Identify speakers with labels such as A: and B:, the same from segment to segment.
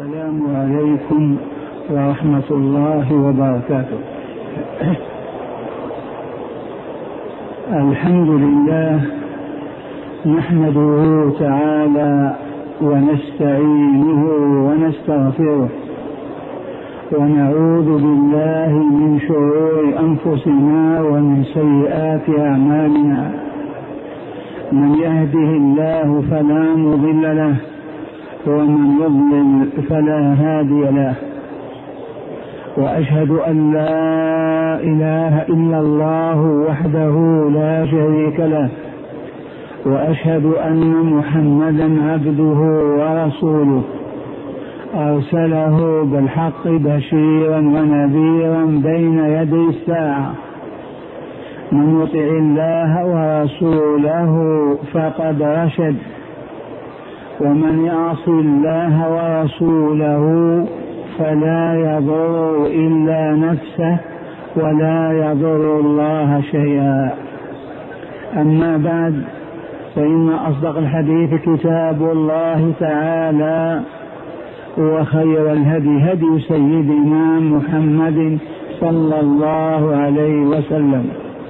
A: السلام عليكم ورحمة الله وبركاته. الحمد لله نحمده تعالى ونستعينه ونستغفره ونعوذ بالله من شرور أنفسنا ومن سيئات أعمالنا. من يهده الله فلا مضل له ومن يضلل فلا هادي له، وأشهد أن لا إله إلا الله وحده لا شريك له، وأشهد أن محمدا عبده ورسوله أرسله بالحق بشيرا ونذيرا بين يدي الساعة. من يطع الله ورسوله فقد رشد، ومن يعص الله ورسوله فلا يضر إلا نفسه ولا يضر الله شيئا. أما بعد، فإن أصدق الحديث كتاب الله تعالى، وخير الهدي هدي سيدنا محمد صلى الله عليه وسلم،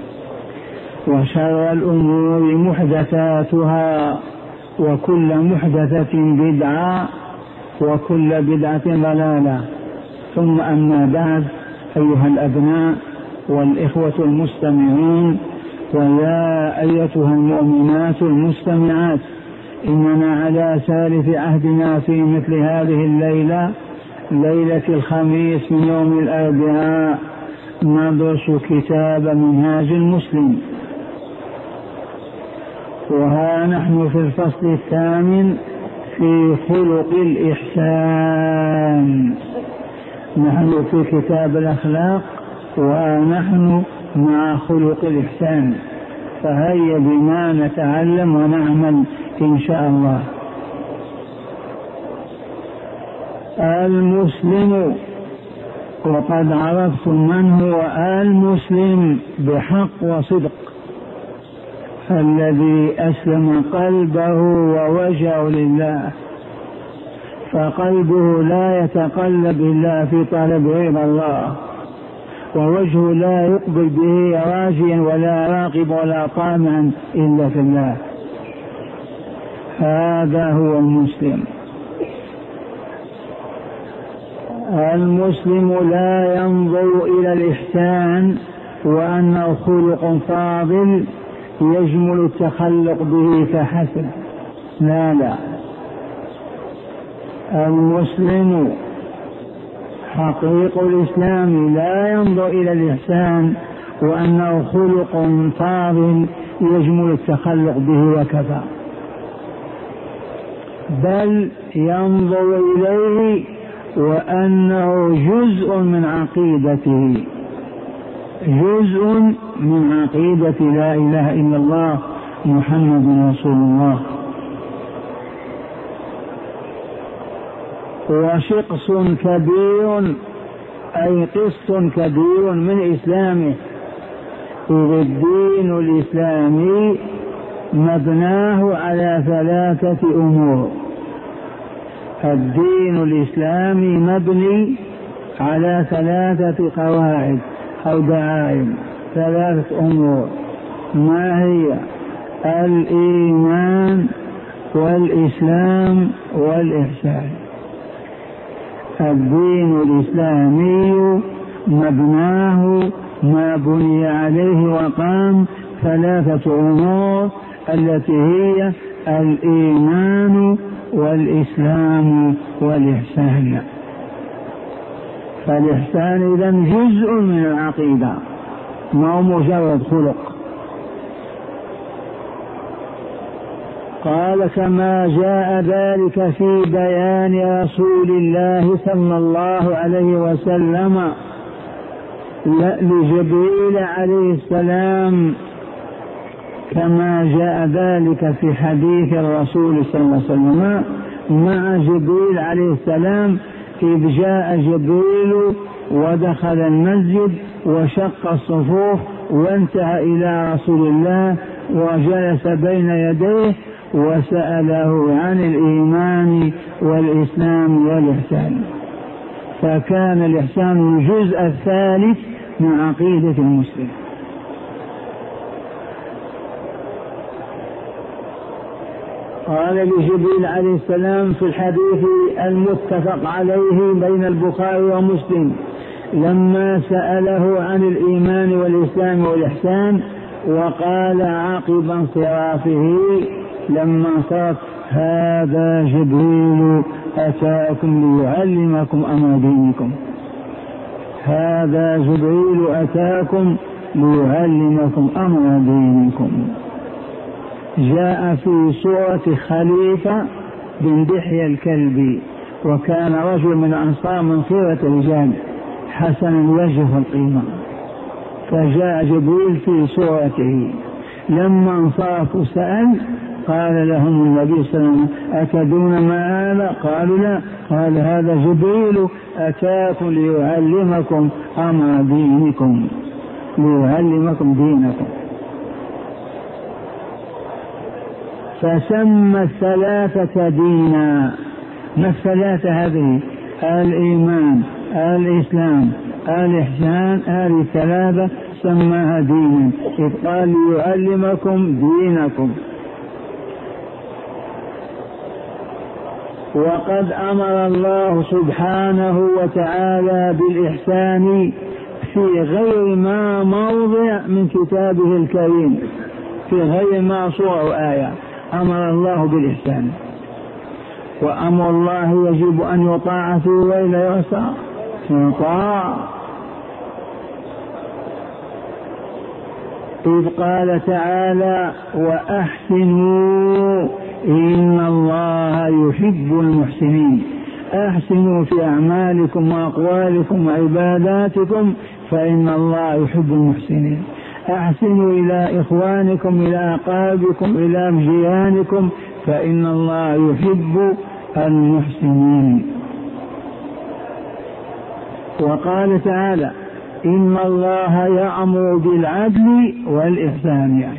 A: وشر الأمور محدثاتها، وكل محدثة بدعة، وكل بدعة ضلالة. ثم أما بعد، أيها الأبناء والإخوة المستمعين، ويا أيتها المؤمنات المستمعات، إننا على ثالث عهدنا في مثل هذه الليلة، ليلة الخميس من يوم الأربعاء، ندرس كتاب منهاج المسلم. وها نحن في الفصل الثامن في خلق الإحسان. نحن في كتاب الأخلاق ونحن مع خلق الإحسان، فهيا بنا نتعلم ونعمل إن شاء الله. المسلم، وقد عرفتم من هو المسلم بحق وصدق، الذي أسلم قلبه ووجهه لله، فقلبه لا يتقلب إلا في طلب رضا الله، ووجهه لا يقبل به راجيا ولا راقب ولا طامعا إلا في الله. هذا هو المسلم. المسلم لا ينظر إلى الإحسان وأنه خلق فاضل يجمل التخلق به فحسب، لا لا. المسلم حقيق الإسلام لا ينظر إلى الإحسان وأنه خلق فاضل يجمل التخلق به وكفى، بل ينظر إليه وأنه جزء من عقيدته، جزء من عقيدة لا إله إلا الله محمد رسول الله. وشقص كبير أي قسط كبير من إسلامه، إذ الدين الإسلامي مبناه على ثلاثة أمور. الدين الإسلامي مبني على ثلاثة قواعد أو دعائم، ثلاثة أمور. ما هي؟ الإيمان والإسلام والإحسان. الدين الإسلامي مبناه ما بني عليه وقام ثلاثة أمور، التي هي الإيمان والإسلام والإحسان. فالإحسان إذن جزء من العقيدة، ما هو مجرد خلق. قال: كما جاء ذلك في بيان رسول الله صلى الله عليه وسلم لجبريل عليه السلام، كما جاء ذلك في حديث الرسول صلى الله عليه وسلم مع جبريل عليه السلام، إذ جاء جبريل ودخل المسجد وشق الصفوف وانتهى إلى رسول الله وجلس بين يديه وسأله عن الإيمان والإسلام والإحسان، فكان الإحسان الجزء الثالث من عقيدة المسلم. قال لجبريل عليه السلام في الحديث المتفق عليه بين البخاري ومسلم لما سأله عن الإيمان والإسلام والإحسان، وقال عقب انصرافه لما انصرف: هذا جبريل أتاكم ليعلمكم أمر دينكم. هذا جبريل أتاكم ليعلمكم أمر دينكم. جاء في سورة خليفة بن دحية الكلبي، وكان رجل من الأنصار من خيرة الرجال حسن الوجه والقيمة، فجاء جبريل في سورته. لما انصرفوا سأل، قال لهم النبي صلى الله عليه وسلم: أتدرون ما هذا؟ قالوا لا. قال: هذا جبريل أتاكم ليعلمكم أمر دينكم، ليعلمكم دينكم. فسمى الثلاثة دينا. ما الثلاثة هذه؟ الإيمان، الإسلام، الإحسان. هذه الثلاثة سماها دينا، إذ قال ليعلمكم دينكم. وقد أمر الله سبحانه وتعالى بالإحسان في غير ما موضع من كتابه الكريم، في غير ما سورة وآية أمر الله بالإحسان. وأمر الله يجب أن يطاع فيه وإلا يعصى؟ يطاع. إذ قال تعالى: وأحسنوا إن الله يحب المحسنين. أحسنوا في أعمالكم وأقوالكم وعباداتكم فإن الله يحب المحسنين. أحسنوا إلى إخوانكم، إلى أقاربكم، إلى جيرانكم، فإن الله يحب المحسنين. وقال تعالى: إن الله يأمر بالعدل والإحسان. يعني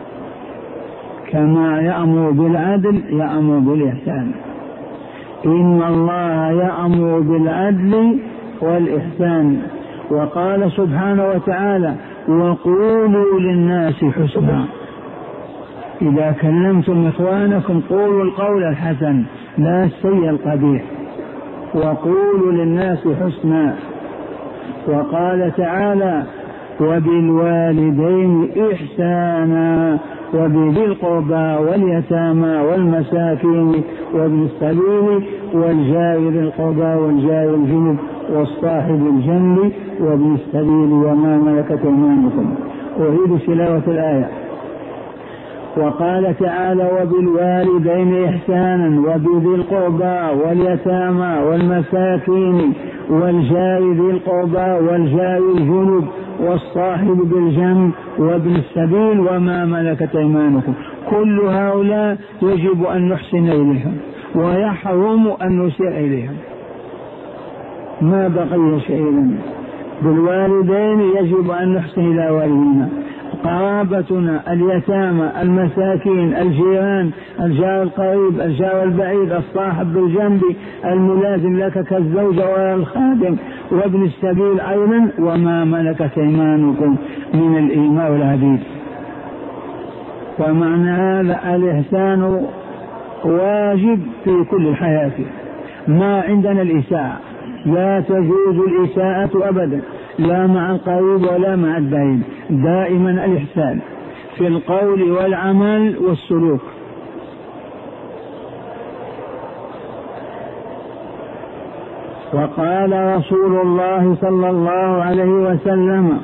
A: كما يأمر بالعدل يأمر بالإحسان. إن الله يأمر بالعدل والإحسان. وقال سبحانه وتعالى: وقولوا للناس حسنا. إذا كلمتم إخوانكم قولوا القول الحسن لا السيء القبيح. وقولوا للناس حسنا. وقال تعالى: وبالوالدين إحسانا وبذي القربى واليتامى والمساكين وابن السبيل والجار ذي القربى والجار الجنب والصاحب الجنب وابن السبيل وما ملكت أيمانكم. أعيد تلاوة الآية. وقال تعالى: وبالوالدين إحسانا وبذي القربى واليتامى والمساكين والجار ذي القربى والجار الجنب والصاحب بالجنب وابن السبيل وما ملكت أيمانكم. كل هؤلاء يجب أن نحسن إليهم ويحرم أن نسيء إليهم، ما بقي شيء. بالوالدين يجب أن نحسن إلى والدينا، قرابتنا، اليتامى، المساكين، الجيران، الجار القريب، الجار البعيد، الصاحب بالجنب، الملازم لك كالزوجة والخادم، وابن السبيل أيضا، وما ملكت أيمانكم من الإيماء والعبيد. ومعنى هذا الإحسان واجب في كل الحياة. ما عندنا الإساءة، لا تجوز الإساءة أبدا، لا مع القريب ولا مع البعيد. دائما الإحسان في القول والعمل والسلوك. وقال رسول الله صلى الله عليه وسلم: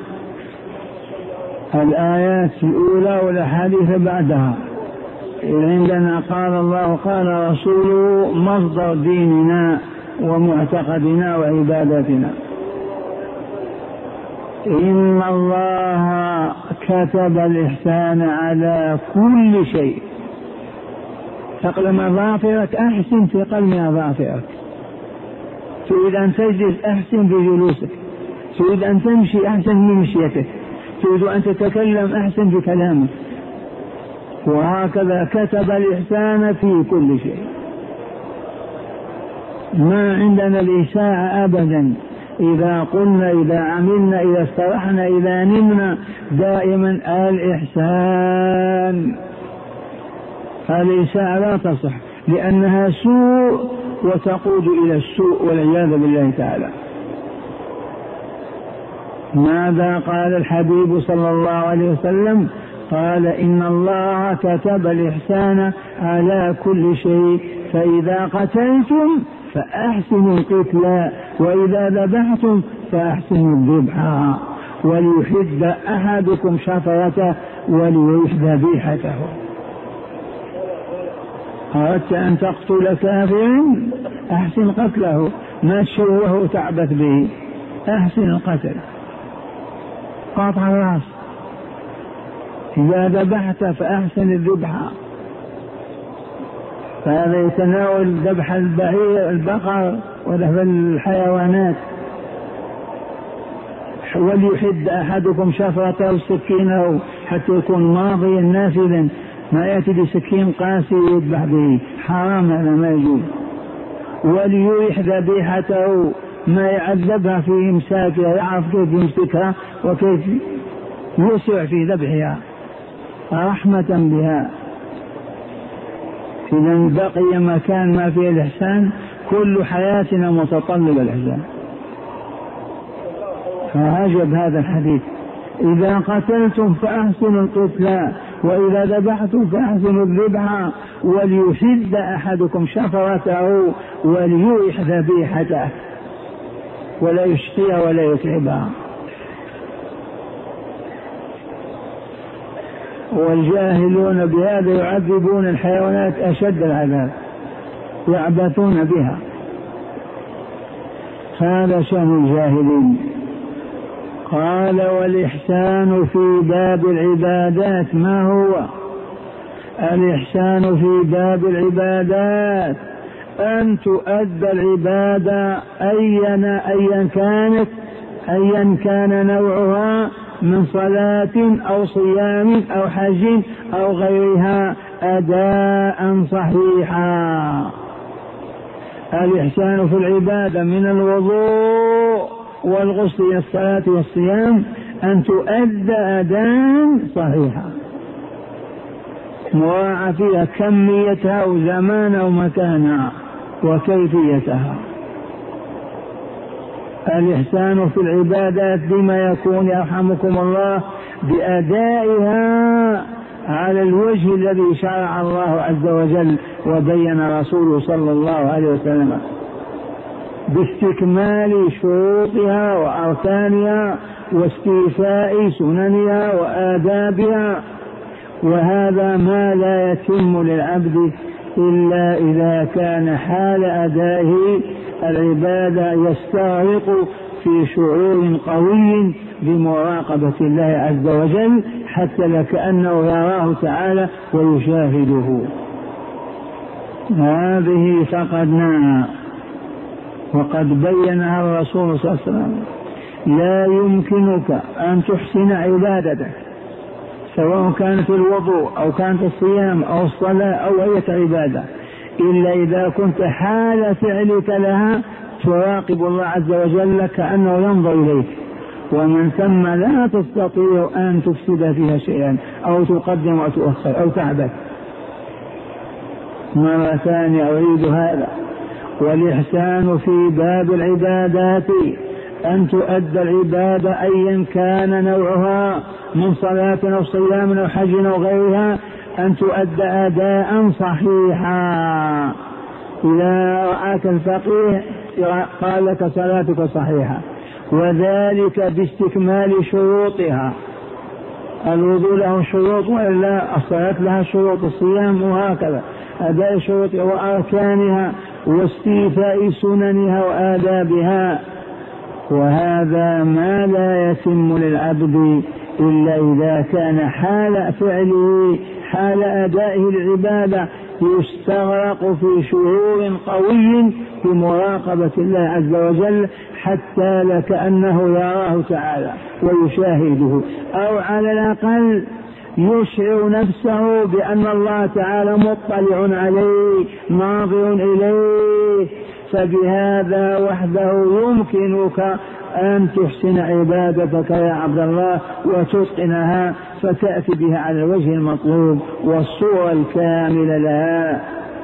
A: الآيات الأولى والأحاديث بعدها عندنا قال الله قال رسوله مصدر ديننا ومعتقدنا وعباداتنا. إن الله كتب الإحسان على كل شيء. تقلم أظافرك أحسن في قلم أظافرك. تريد أن تجلس أحسن في جلوسك، تريد أن تمشي أحسن في مشيتك، تريد أن تتكلم أحسن في كلامك. وهكذا كتب الإحسان في كل شيء. ما عندنا الإساءة أبدا، إذا قلنا، إذا عملنا، إذا استرحنا، إذا نمنا، دائما الإحسان. الإساءة لا تصح لأنها سوء وتقود إلى السوء والعياذ بالله تعالى. ماذا قال الحبيب صلى الله عليه وسلم؟ قال إن الله كتب الإحسان على كل شيء، فإذا قتلتم فأحسنوا القتل، وإذا ذبحتم فأحسنوا الذبح، وليحد أحدكم شفرته وليريح ذبيحته. أردت أن تقتل كافرا أحسن قتله، ما تشوه وتعبث به، أحسن القتل، قاطع الرأس. إذا ذبحت فأحسن الذبح، فهذا يتناول ذبح البعير، البقر، وذبح الحيوانات. وليحد أحدكم شفرته سكينه حتى يكون ماضيا نافذا، ما يأتي بسكين قاسي يذبح به، حرام، هذا ما يجوز. وليريح ذبيحته، ما يعذبها في إمساكها، يعرف كيف يمسكها وكيف يسرع في ذبحها رحمة بها. إذا بقي مكان ما فيه الإحسان، كل حياتنا متطلب الإحسان. فعجب هذا الحديث: إذا قتلتم فأحسنوا القتل، وإذا ذبحتم فأحسنوا الذبح، وليحد أحدكم شفرته وليريح ذبيحته، ولا يشقيها ولا يتعبها. والجاهلون بهذا يعذبون الحيوانات أشد العذاب، يعبثون بها. هذا شأن الجاهلين. قال: والإحسان في باب العبادات. ما هو الإحسان في باب العبادات؟ أن تؤدى العبادة أيا كانت، أيا كان نوعها، من صلاة أو صيام أو حج أو غيرها، أداء صحيحا. الإحسان في العبادة من الوضوء والغسل إلى الصلاة والصيام أن تؤدى أداء صحيحا، مراعى فيها كميتها وزمانها ومكانها وكيفيتها. الإحسان في العبادات بما يكون، يرحمكم الله، بأدائها على الوجه الذي شرع الله عز وجل وبين رسوله صلى الله عليه وسلم، باستكمال شروطها وأركانها واستيفاء سننها وآدابها. وهذا ما لا يتم للعبد إلا إذا كان حال أدائه العبادة يستغرق في شعور قوي بمراقبة الله عز وجل، حتى لكأنه يراه تعالى ويشاهده. هذه فقدناها، وقد بينها الرسول صلى الله عليه وسلم: لا يمكنك أن تحسن عبادتك، سواء كانت الوضوء أو كانت الصيام أو الصلاة أو أي عبادة، إلا إذا كنت حال فعلك لها تراقب الله عز وجل كأنه ينظر إليك، ومن ثم لا تستطيع أن تفسد فيها شيئا أو تقدم أو تؤخر أو تعبث. مرة ثانية أعيد هذا: والإحسان في باب العبادات أن تؤدى العبادة أيا كان نوعها، من صلاة أو صيام أو حج أو غيرها، أن تؤدى أداء صحيحا. إذا رآك الفقيه قال لك صلاتك صحيحة، وذلك باستكمال شروطها. الوضوء له شروط وإلا الصلاة لها شروط، الصيام وهكذا، أداء شروطها وأركانها واستيفاء سننها وآدابها. وهذا ما لا يتم للعبد إلا إذا كان حال فعله، حال أدائه العبادة، يستغرق في شعور قوي بمراقبة الله عز وجل، حتى لكأنه يراه تعالى ويشاهده، أو على الأقل يشعر نفسه بأن الله تعالى مطلع عليه ناظر إليه، فبهذا وحده يمكنك أن تحسن عبادتك يا عبد الله وتتقنها، فتأتي بها على الوجه المطلوب والصورة الكاملة لها.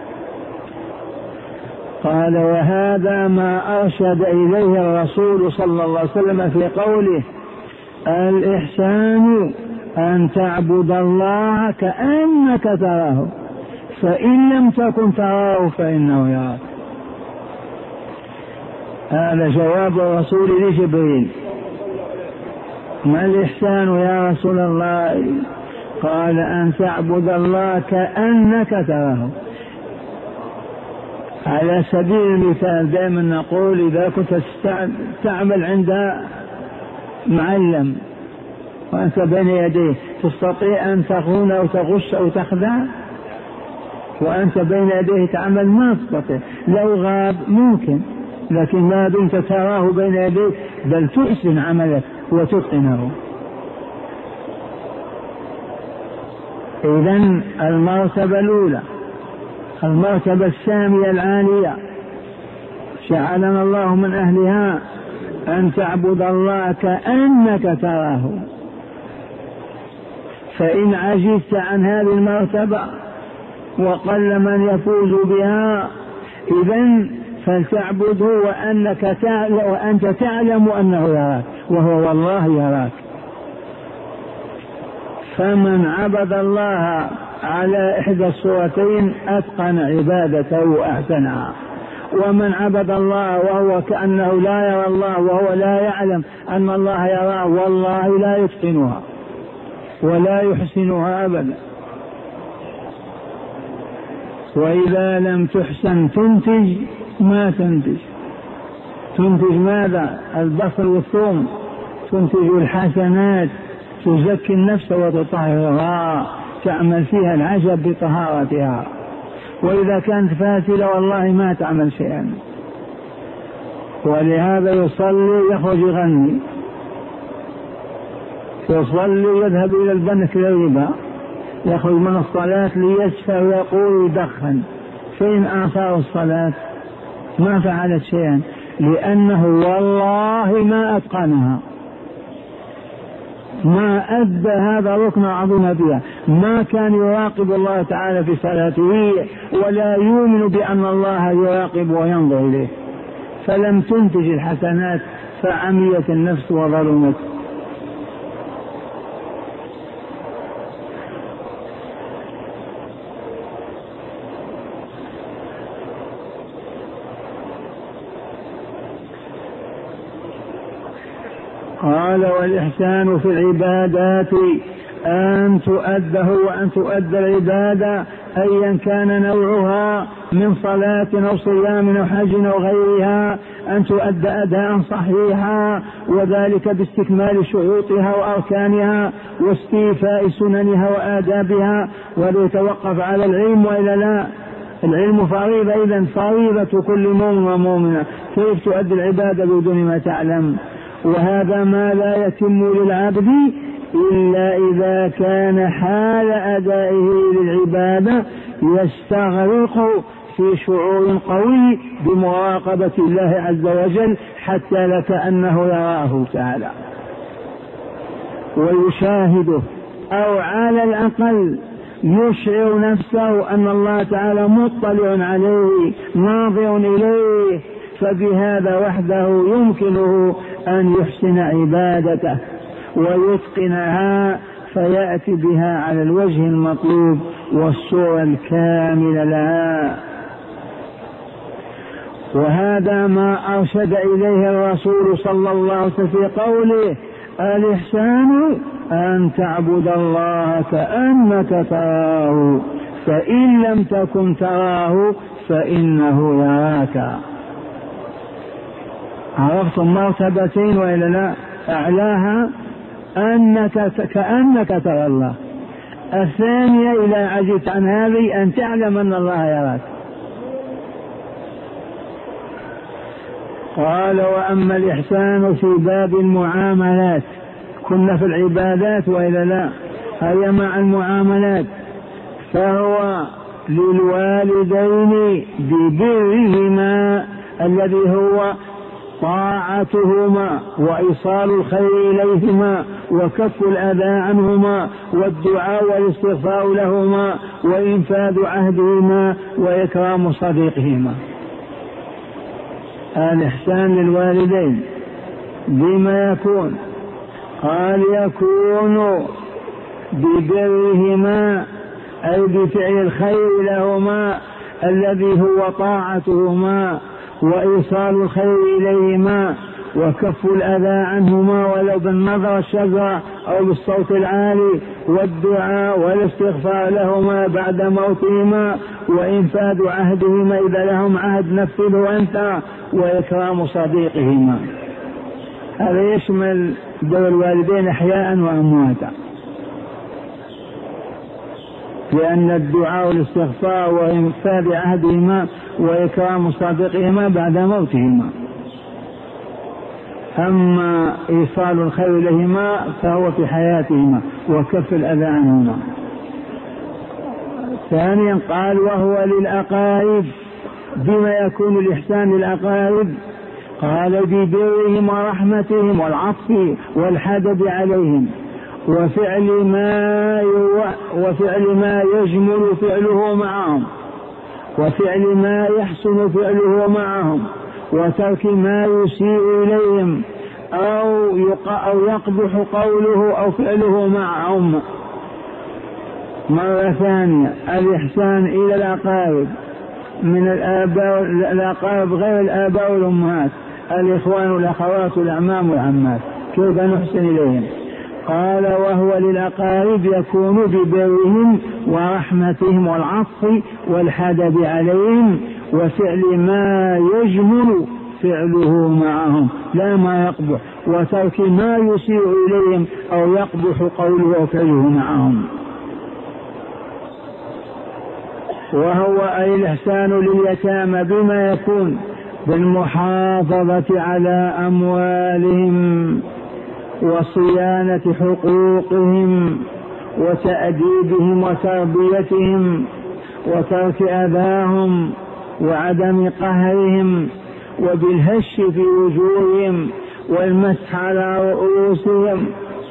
A: قال: وهذا ما أرشد إليه الرسول صلى الله عليه وسلم في قوله: الإحسان أن تعبد الله كأنك تراه فإن لم تكن تراه فإنه يراك. هذا جواب الرسول لجبريل: ما الإحسان يا رسول الله؟ قال: أن تعبد الله كأنك تراه. على سبيل المثال دائما نقول إذا كنت تعمل عند معلم وأنت بين يديه، تستطيع أن تخون أو تغش أو تخدع؟ وأنت بين يديه تعمل ما تستطيع، لو غاب ممكن، لكن ما دمت تراه بين يديك بل تحسن عملك وتتقنه. إذن المرتبة الأولى، المرتبة السامية العالية جعلنا الله من أهلها، أن تعبد الله كأنك تراه. فإن عجزت عن هذه المرتبة وقل من يفوز بها، إذن فلتعبده وأنت تعلم أنه يراك، وهو والله يراك. فمن عبد الله على إحدى الصورتين أتقن عبادته وأحسنها، ومن عبد الله وهو كأنه لا يرى الله وهو لا يعلم أن الله يراه والله لا يتقنها ولا يحسنها أبدا. وإذا لم تحسن تنتج ما تنتج ماذا؟ البصر والثوم، تنتج الحسنات، تزكي النفس وتطهرها، تعمل فيها العجب بطهارتها. وإذا كانت فاسدة والله ما تعمل شيئا. ولهذا يصلي يخرج يغني، يصلي يذهب إلى البنك للربا، يخرج من الصلاة ليسفى ويقول يدخن. فين آثار الصلاة؟ ما فعلت شيئا، لأنه والله ما أتقنها، ما أدى هذا الركن العظيم بها، ما كان يراقب الله تعالى في صلاته ولا يؤمن بأن الله يراقب وينظر إليه، فلم تنتج الحسنات فعميت النفس وظلمت. قال: والإحسان في العبادات أن تؤده وأن تؤدى العبادة أيا كان نوعها من صلاة أو صيام أو حج أو غيرها، أن تؤدى أداء صحيحا، وذلك باستكمال شروطها وأركانها واستيفاء سننها وآدابها، وليتوقف على العلم وإلا لا. العلم فريضة، إذن فريضة كل مؤمن ومؤمنة. كيف تؤدي العبادة بدون ما تعلم؟ وهذا ما لا يتم للعبد إلا إذا كان حال أدائه للعبادة يستغرق في شعور قوي بمراقبة الله عز وجل حتى لكأنه يراه تعالى ويشاهده، أو على الأقل يشعر نفسه أن الله تعالى مطلع عليه ناظر إليه، فبهذا وحده يمكنه أن يحسن عبادته ويتقنها، فيأتي بها على الوجه المطلوب والصورة الكاملة لها. وهذا ما أرشد إليه الرسول صلى الله عليه وسلم في قوله: الإحسان أن تعبد الله كأنك تراه فإن لم تكن تراه فإنه يراك. عرفتم مرتبتين وإلا لا؟ أعلاها كأنك ترى الله، الثانية إذا عجزت عن هذه أن تعلم أن الله يراك. قال: وأما الإحسان في باب المعاملات، كنا في العبادات وإلا لا؟ هي مع المعاملات. فهو للوالدين ببرهما الذي هو طاعتهما وإيصال الخير إليهما وكف الأذى عنهما والدعاء والاستغفار لهما وإنفاذ عهدهما وإكرام صديقهما. الإحسان للوالدين بما يكون؟ قال يكون ببرهما أي بفعل الخير لهما الذي هو طاعتهما وإيصال الخير إليهما وكف الأذى عنهما ولو بالنظر الشجرة أو بالصوت العالي والدعاء والاستغفار لهما بعد موتهما وإنفاذ عهدهما إذا لهم عهد نفذه أنت وإكرام صديقهما. هذا يشمل بر الوالدين أحياء وأمواتا، لأن الدعاء والاستغفار وإنفاذ عهدهما وإكرام صديقهما بعد موتهما. أما إيصال الخير لهما فهو في حياتهما وكف الأذى عنهما. ثانيا قال وهو للأقارب. بما يكون الإحسان للأقارب؟ قال ببرهم ورحمتهم والعطف والحدب عليهم وفعل ما يجمل فعله معهم وفعل ما يحسن فعله معهم وترك ما يسيء إليهم أو يقبح قوله أو فعله معهم. مرة ثانية الإحسان إلى الأقارب من الأقارب غير الآباء والأمهات، الإخوان والأخوات والأعمام والعمات، كيف نحسن إليهم؟ قال وهو للأقارب يكون ببرهم ورحمتهم والعطف والحدب عليهم وفعل ما يجمل فعله معهم لا ما يقبح وترك ما يسيء إليهم أو يقبح قوله أو فعله معهم. وهو أي الإحسان لليتامى بما يكون؟ بالمحافظة على أموالهم وصيانة حقوقهم وتأديبهم وتربيتهم وترك أذاهم وعدم قهرهم وبالهش في وجوههم والمسح على رؤوسهم.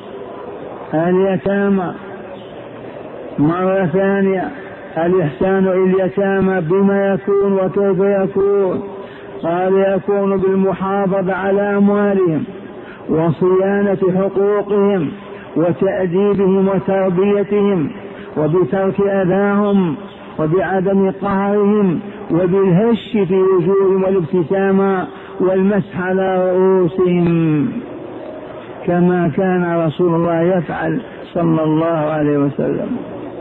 A: اليتامى مرة ثانية الإحسان إلى اليتامى بما يكون وكيف يكون؟ قال يكون بالمحافظة على أموالهم وصيانة حقوقهم وتأديبهم وتربيتهم وبترك أذاهم وبعدم قهرهم وبالهش في وجوههم والابتسامة والمسح على رؤوسهم كما كان رسول الله يفعل صلى الله عليه وسلم.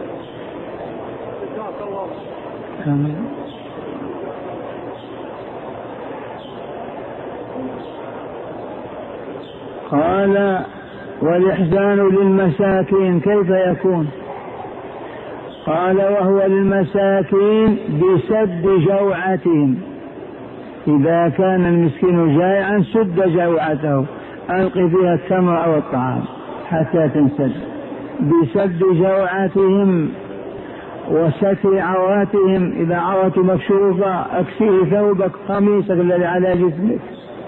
A: قال والإحسان للمساكين كيف يكون؟ قال وهو للمساكين بسد جوعتهم. إذا كان المسكين جائعا سد جوعته، ألقي فيها التمر أو الطعام حتى تنسد. بسد جوعتهم وستر عوراتهم، إذا عورته مكشوفة أكسيه ثوبك قميصك الذي على جسمك.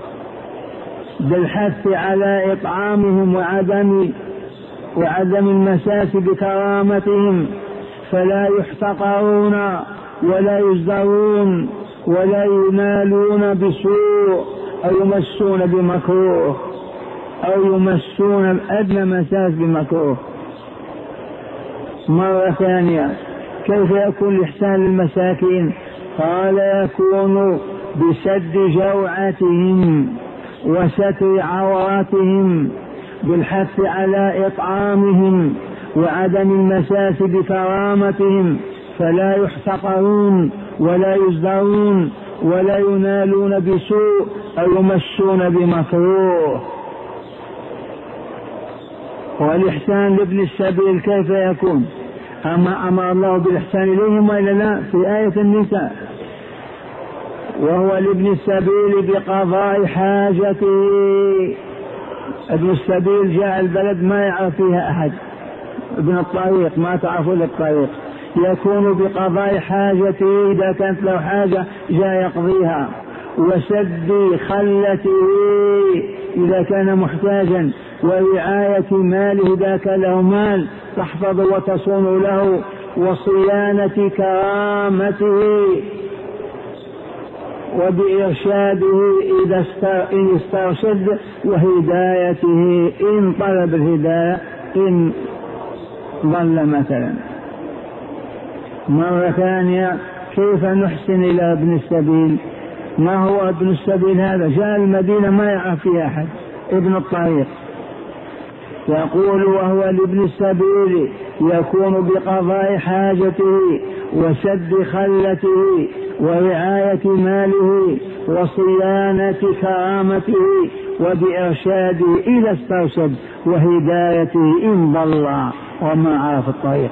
A: بالحث على إطعامهم وعدم المساس بكرامتهم، فلا يحتقرون ولا يزدرون ولا ينالون بسوء أو يمسون بمكروه أو يمسون أدنى مساس بمكروه. مرة ثانية كيف يكون الإحسان للمساكين؟ قال يكون بسد جوعتهم وستر عوراتهم بالحث على إطعامهم وعدم المساس بكرامتهم، فلا يحتقرون ولا يزدرون ولا ينالون بسوء أو يمسون بمكروه. والإحسان لابن السبيل كيف يكون؟ أما أمر الله بالإحسان إليهم وإلا لا في آية النساء؟ وهو لابن السبيل بقضاء حاجته. ابن السبيل جاء البلد ما يعرف فيها أحد، ابن الطريق ما تعرفون الطريق، يكون بقضاء حاجته إذا كانت له حاجة جاء يقضيها، وسد خلته إذا كان محتاجا، ورعاية ماله إذا كان له مال تحفظ وتصون له، وصيانة كرامته، وبإرشاده إن استرشد، وهدايته إن طلب الهداية إن ضل مثلا. مرة ثانية كيف نحسن إلى ابن السبيل؟ ما هو ابن السبيل هذا؟ جاء المدينة ما يعرف فيها أحد، ابن الطريق. يقول وهو لابن السبيل يكون بقضاء حاجته وسد خلته ورعاية ماله وصيانة كرامته وبإرشاده إذا استرشد وهدايته إن ضل وما عرف الطريق.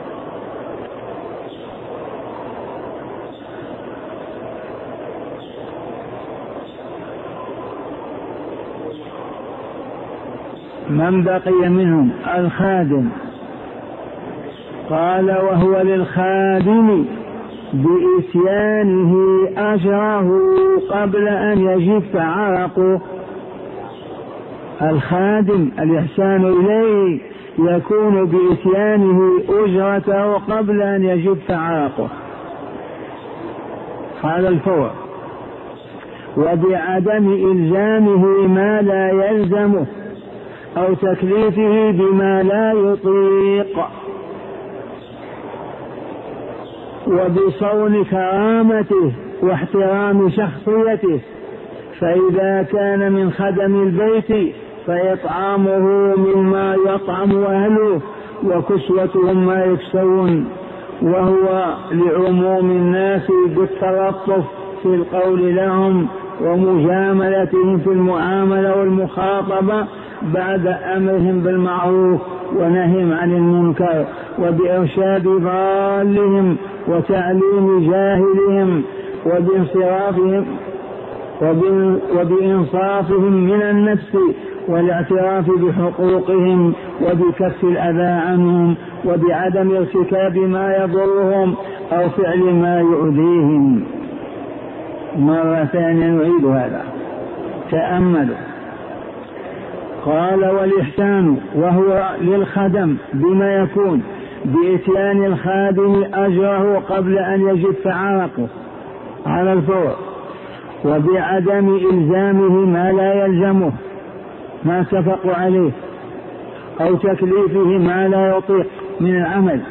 A: من بقي منهم؟ الخادم. قال وهو للخادم بإتيانه أجره قبل أن يجف عرقه. الخادم الإحسان إليه يكون بإتيانه أجرته قبل أن يجف عرقه، هذا الفور، وبعدم إلزامه ما لا يلزمه أو تكليفه بما لا يطيق، وبصون كرامته واحترام شخصيته، فإذا كان من خدم البيت فإطعامه مما يطعم أهله وكسوتهم ما يكسون، وهو لعموم الناس بالتلطف في القول لهم ومجاملتهم في المعاملة والمخاطبة بعد أمرهم بالمعروف ونهيهم عن المنكر، وبإرشاد ضالهم وتعليم جاهلهم وبإنصافهم من النفس والاعتراف بحقوقهم وبكف الأذى عنهم وبعدم ارتكاب ما يضرهم أو فعل ما يؤذيهم. مرة ثانية نعيد هذا، تأملوا. قال والإحسان وهو للخدم بما يكون بإتيان الخادم أجره قبل أن يجف عرقه على الفور، وبعدم إلزامه ما لا يلزمه ما اتفقوا عليه أو تكليفه ما لا يطيق من العمل،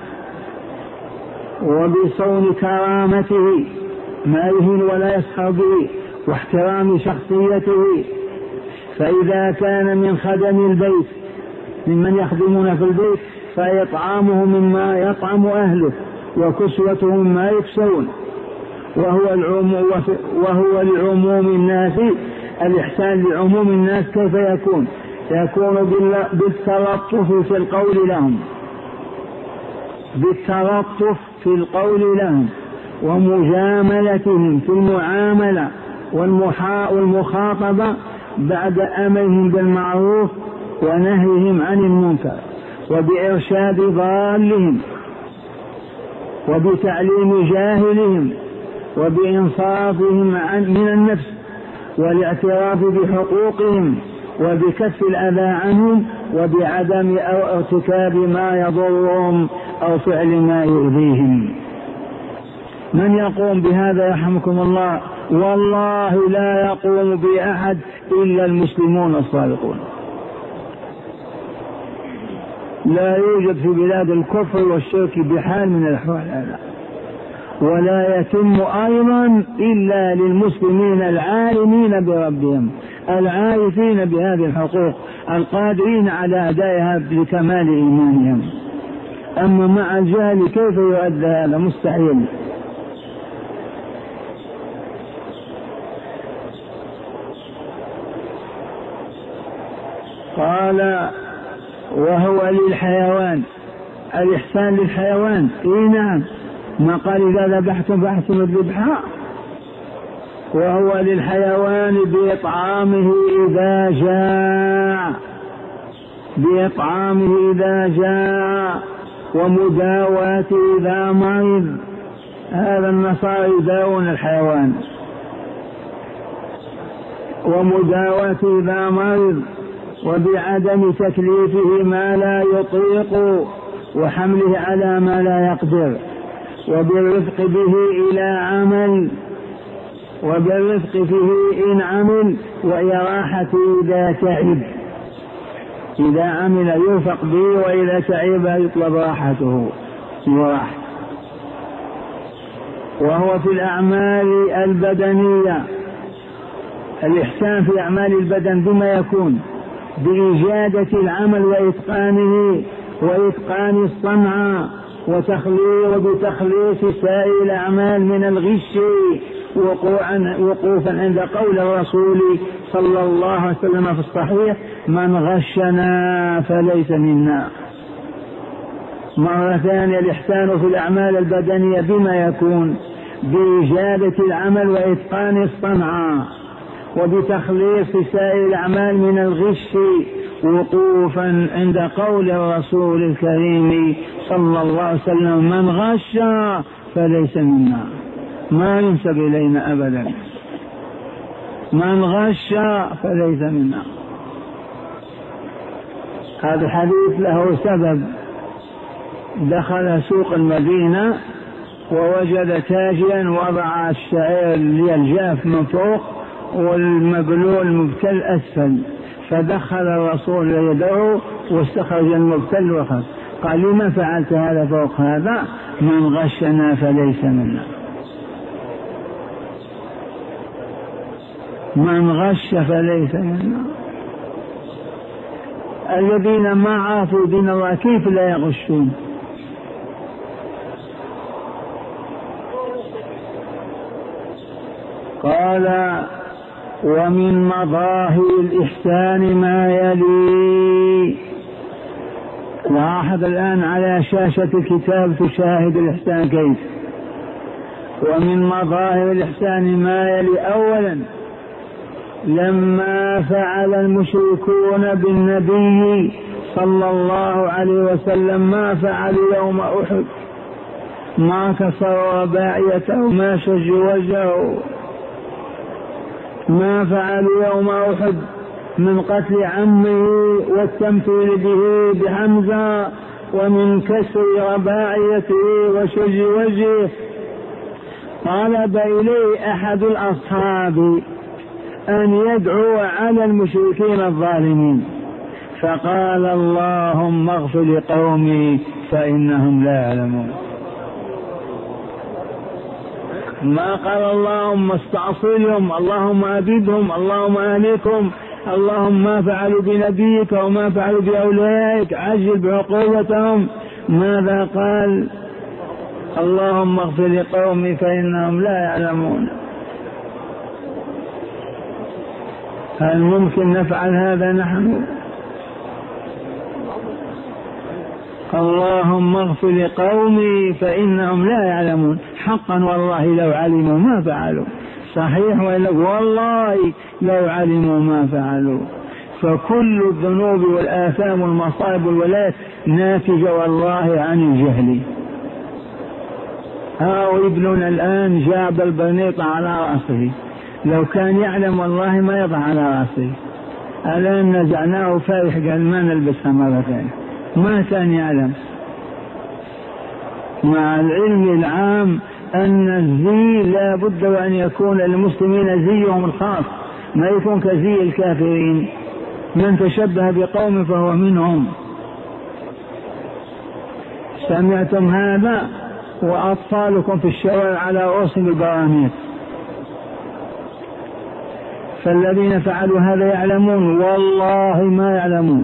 A: وبصون كرامته ما يهين ولا يسخر به، واحترام شخصيته، فإذا كان من خدم البيت ممن يخدمون في البيت فإطعامه مما يطعم أهله وكسوتهم ما يكسون، وهو لعموم الناس. الإحسان لعموم الناس كيف يكون؟ يكون بالتلطف في القول لهم، بالتلطف في القول لهم ومجاملتهم في المعاملة والمخاطبة بعد أمرهم بالمعروف ونهيهم عن المنكر، وبإرشاد ضالهم وبتعليم جاهلهم وبإنصافهم من النفس والاعتراف بحقوقهم وبكف الأذى عنهم وبعدم أو ارتكاب ما يضرهم أو فعل ما يؤذيهم. من يقوم بهذا يرحمكم الله؟ والله لا يقوم بأحد إلا المسلمون الصادقون. لا يوجد في بلاد الكفر والشرك بحال من الأحوال هذا، ولا يتم أيضا إلا للمسلمين العالمين بربهم العارفين بهذه الحقوق القادرين على أدائها لكمال إيمانهم. أما مع الجهل كيف يؤدى هذا؟ مستحيل. قال وهو للحيوان. الإحسان للحيوان نعم، ما قال إذا ذبحتم فأحسنوا الذبح. وهو للحيوان بإطعامه إذا جاع، بإطعامه إذا جاع ومداواته إذا مرض. هذا النصارى يداوون الحيوان، ومداواته إذا مرض، وبعدم تكليفه ما لا يطيق وحمله على ما لا يقدر، وبالرفق به إلى عمل، وبالرفق به إن عمل، وإراحته إذا تعب. إذا عمل يرفق به، وإذا تعب يطلب راحته يراح. وهو في الأعمال البدنية، الإحسان في أعمال البدن بما يكون؟ بإجادة العمل وإتقانه وإتقان الصنعة وبتخليص سائر الأعمال من الغش، وقوفا عند قول الرسول صلى الله عليه وسلم في الصحيح: من غشنا فليس منا. مرة ثانية الإحسان في الأعمال البدنية بما يكون؟ بإجادة العمل وإتقان الصنعة وبتخليص سائر الأعمال من الغش، وقوفا عند قول الرسول الكريم صلى الله عليه وسلم: من غش فليس منا. ما ينسب إلينا أبدا. من غش فليس منا. هذا الحديث له سبب. دخل سوق المدينة ووجد تاجرا وضع الشعير الجاف من فوق والمبلول مبتل أسفل، فدخل الرسول يده واستخرج المبتل وخذ. قال: لما فعلت هذا فوق هذا؟ من غشنا فليس منا. من غش فليس منا. الذين ما عرفوا دين الله كيف لا يغشون؟ قال: ومن مظاهر الإحسان ما يلي. لاحظ الآن على شاشة الكتاب تشاهد الإحسان كيف. ومن مظاهر الإحسان ما يلي: أولا، لما فعل المشركون بالنبي صلى الله عليه وسلم ما فعلوا يوم أحد، ما كسروا رباعيته، ما شجوا وجهه، ما فعلوا يوم أحد من قتل عمه والتمثيل به بحمزة ومن كسر رباعيته وشج وجهه. طلب إليه أحد الأصحاب أن يدعو على المشركين الظالمين، فقال: اللهم اغفر لقومي فإنهم لا يعلمون. ما قال اللهم استعصلهم، اللهم أبدهم، اللهم أهلكهم، اللهم ما فعلوا بنبيك وما فعلوا بأوليائك عجل بعقوبتهم. ماذا قال؟ اللهم اغفر لقومي فإنهم لا يعلمون. هل ممكن نفعل هذا نحن؟ اللهم اغفر لقومي فإنهم لا يعلمون. حقا والله لو علموا ما فعلوا. صحيح ولا؟ والله لو علموا ما فعلوا. فكل الذنوب والآثام والمصائب والولايات ناتجة والله عن الجهل. ابننا الآن جاب البرنيط على رأسه، لو كان يعلم والله ما يضع على رأسه. الآن نزعناه فارح قال ما نلبسها مرة ثانية، ما كان يعلم. مع العلم العام أن الزي لا بد وأن يكون للمسلمين زيهم الخاص، ما يكون كزي الكافرين. من تشبه بقوم فهو منهم. سمعتم هذا؟ وأطفالكم في الشوارع على رؤوسهم البراميط. فالذين فعلوا هذا يعلمون؟ والله ما يعلمون.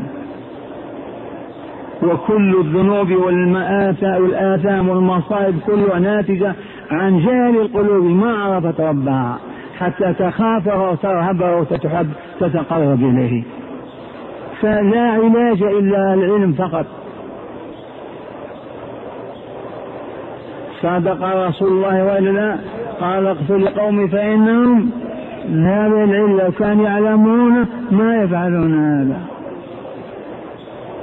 A: وكل الذنوب والآثام والمصائب كلها ناتجة عن جهل القلوب، ما عرفت ربها حتى تخافه وترهبه وتتحب تتقرب إليه. فلا علاج إلا العلم فقط. صدق رسول الله وإلا لا؟ قال: اغفر لقومي فإنهم لا. بالعلم لو كانوا يعلمون ما يفعلون هذا.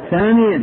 A: ثانيا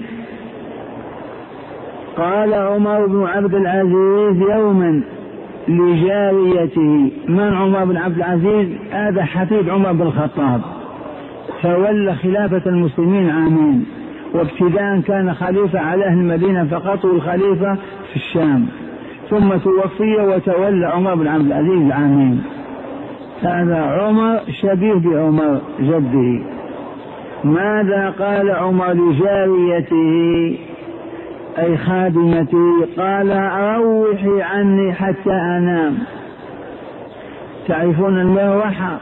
A: قال عمر بن عبد العزيز يوما لجاريته، من عمر بن عبد العزيز؟ هذا حفيد عمر بن الخطاب، تولى خلافة المسلمين عامين، وابتداء كان خليفة على أهل المدينة فقط، والخليفة في الشام، ثم توفي وتولى عمر بن عبد العزيز عامين. هذا عمر شبيه بعمر جده. ماذا قال عمر لجاريته أي خادمتي؟ قال روحي عني حتى أنام. تعرفون المروحة؟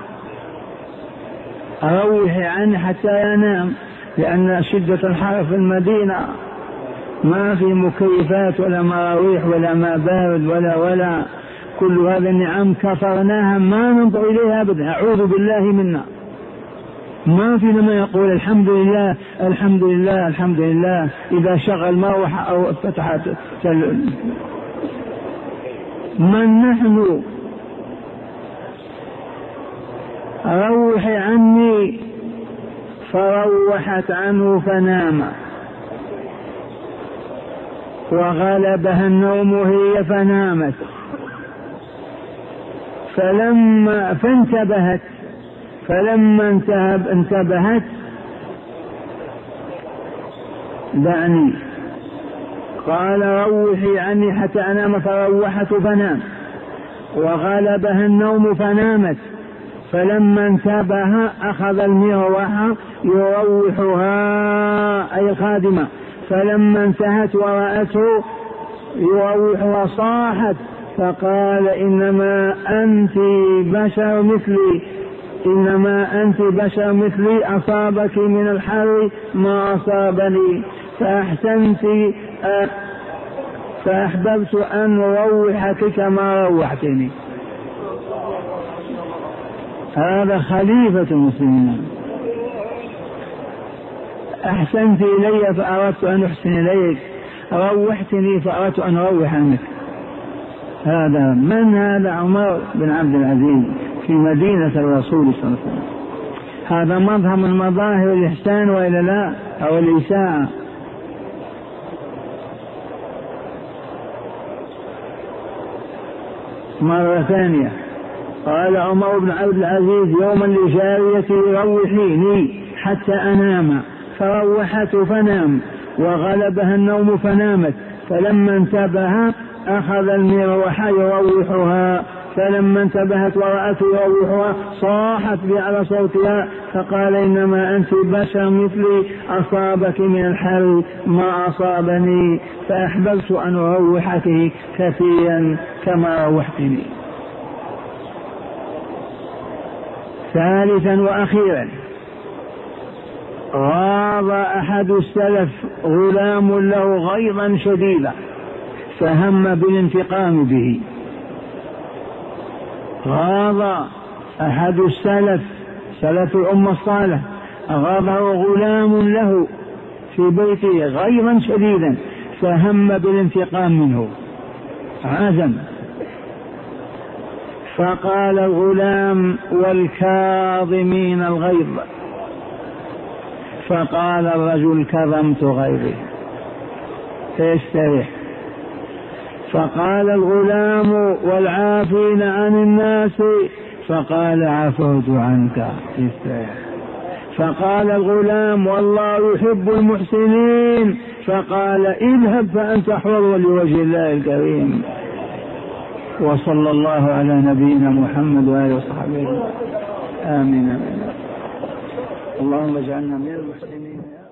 A: روحي عني حتى ينام، لأن شدة الحر في المدينة ما في مكيفات ولا مراويح ولا ماء بارد ولا كل هذه النعم كفرناها ما ننظر إليها أبدا، أعوذ بالله منا. ما في لما يقول الحمد لله الحمد لله الحمد لله إذا شغل مروحة أو فتحت. من نحن؟ روحي عني، فروحت عنه فنام، وغلبها النوم هي فنامت، فلما انتبهت دعني. قال روحي عني حتى أنام، فروحت فنام، وغلبها النوم فنامت، فلما انتبه أخذ المروحة يروحها أي الخادمة، فلما انتهت ورأته يروحها صاحت فقال إنما أنت بشر مثلي أصابك من الحر ما أصابني فأحببت أن أروحك كما روحتني. هذا خليفة المسلمين. أحسنت إلي فأردت أن أحسن إليك، روحتني فأردت أن أروح عنك. هذا من؟ هذا عمر بن عبد العزيز في مدينة الرسول صلى الله عليه وسلم. هذا مظهر من مظاهر الإحسان وإلا لا، أو الإساءة. مرة ثانية قال عمر بن عبد العزيز يوما لجاريتي روحيني حتى أنام، فروحت فنام، وغلبها النوم فنامت، فلما انتبه أخذ المروحة يروحها، فلما انتبهت ورأته يروحها صاحت بأعلى صوتها فقال إنما أنت بشر مثلي أصابك من الحر ما أصابني، فأحببت أن أروحك كثيرا كما روحتني. ثالثا وأخيرا غاض أحد السلف غلام له غيظا شديدا فهم بالانتقام به. غاض أحد السلف، سلف الأمة الصالح، غاضه غلام له في بيته غيظا شديدا فهم بالانتقام منه، عزم. فقال الغلام والكاظمين الغيظ، فقال الرجل كظمت غيظي استريح. فقال الغلام والعافين عن الناس، فقال عفوت عنك استريح. فقال الغلام والله يحب المحسنين، فقال اذهب فأنت حر لوجه الله الكريم. وصلى الله على نبينا محمد وآله وصحبه آمين. اللهم اجعلنا من المحسنين.